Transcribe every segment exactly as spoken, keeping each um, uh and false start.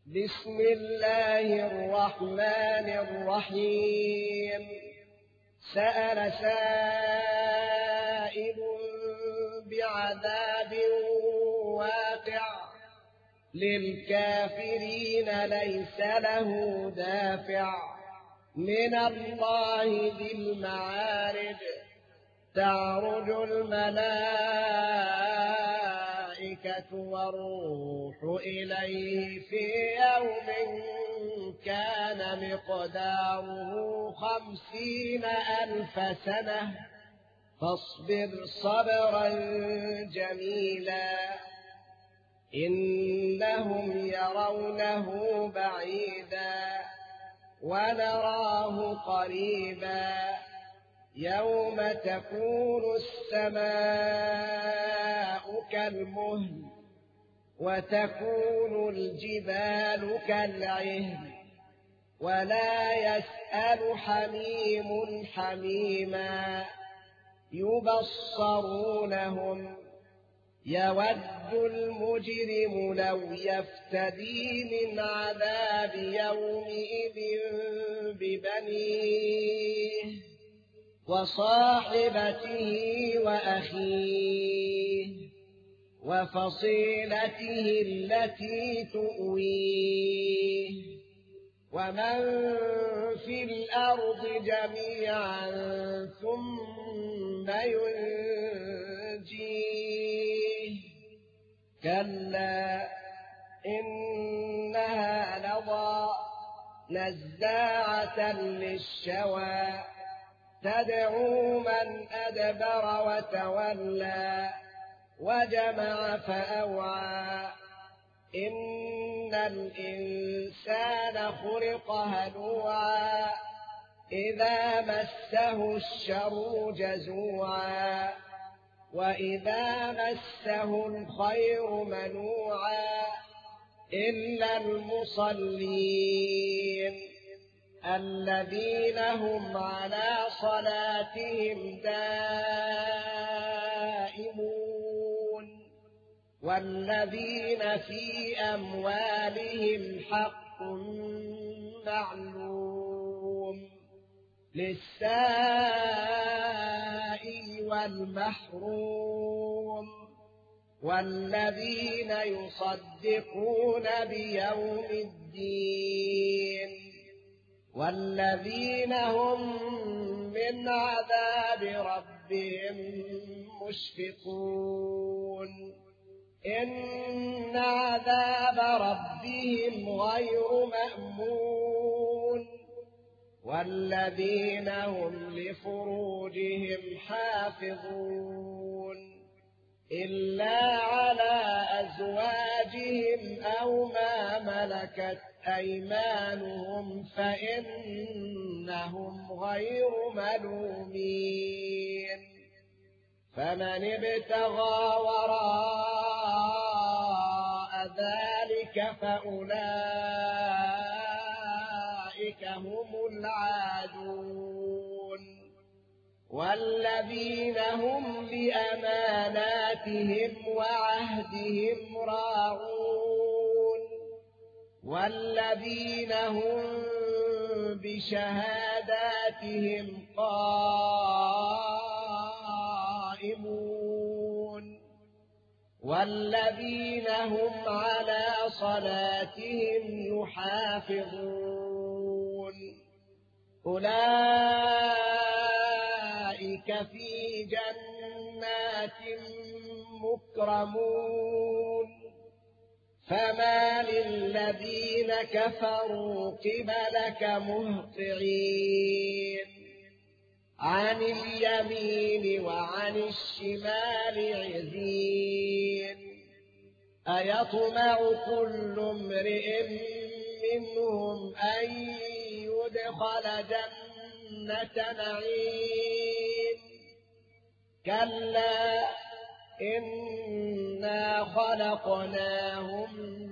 بسم الله الرحمن الرحيم. سأل سائل بعذاب واقع للكافرين ليس له دافع من الله ذي المعارج. تعرج الملائكة والروح إليه في يوم كان مقداره خمسين ألف سنة فاصبر صبرا جميلا إنهم يرونه بعيدا ونراه قريبا يوم تكون السماء كالمهل وتكون الجبال كالعهن ولا يسأل حميم حميما يبصرونهم يود المجرم لو يفتدي من عذاب يومئذ ببنيه وصاحبته وأخيه وفصيلته التي تؤويه ومن في الأرض جميعا ثم ينجيه كلا إنها لظى نزاعة للشوى تدعو من أدبر وتولى وجمع فأوعى إن الإنسان خلق هلوعا إذا مسه الشر جزوعا وإذا مسه الخير منوعا إلا المصلين الذين هم على صلاتهم دائمون والذين في أموالهم حق معلوم للسائل والمحروم والذين يصدقون بيوم الدين والذين هم من عذاب ربهم مشفقون إن عذاب ربهم غير مأمون والذين هم لفروجهم حافظون إلا على أزواجهم أو ما ملكت أيمانهم فإنهم غير ملومين فمن ابتغى وراء ذلك فأولئك هم العادون والذين هم لأماناتهم وعهدهم راعون والذين هم بشهاداتهم قائمون والذين هم على صلاتهم يحافظون أولئك في جنات مكرمون فما للذين كفروا قبلك مهطعين عن اليمين وعن الشمال عزين أيطمع كل امرئ منهم أن يدخل جنة نعيم كلا إنا خلقناهم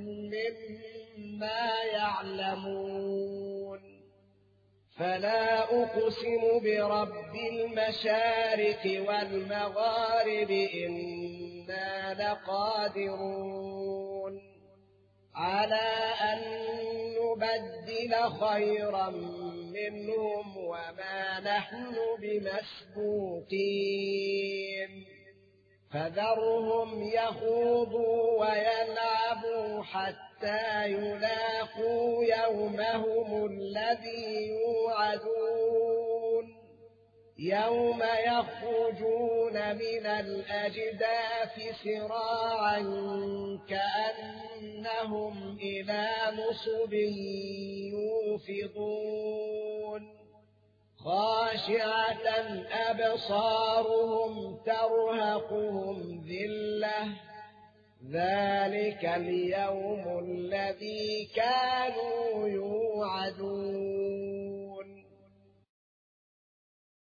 مما يعلمون فلا أقسم برب المشارق والمغارب إنا لقادرون على أن نبدل خيرا منهم وما نحن بمسبوقين فذرهم يخوضوا ويلعبوا حتى يلاقوا يومهم الذي يوعدون يوم يخرجون من الأجداث سراعا كأنهم إلى نصب يوفضون خاشعة أبصارهم ترهقهم ذلة ذلك اليوم الذي كانوا يوعدون